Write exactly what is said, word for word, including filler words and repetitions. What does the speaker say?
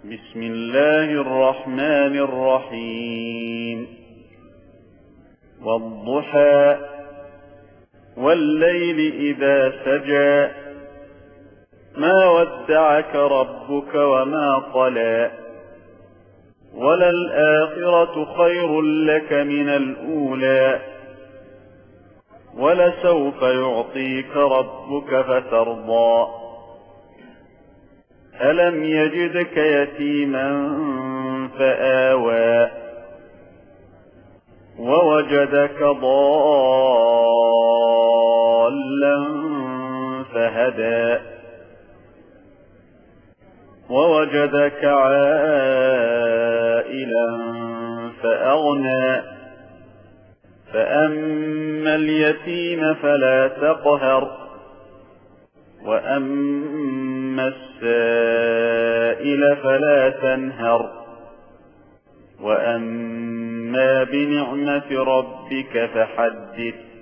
بسم الله الرحمن الرحيم والضحى والليل إذا سجى ما ودعك ربك وما قلى وللآخرة خير لك من الأولى ولسوف يعطيك ربك فترضى ألم يجدك يتيما فآوى ووجدك ضالا فهدى ووجدك عائلا فأغنى فأما اليتيم فلا تقهر وأما السائل فلا تنهر وأما بنعمة ربك فحدث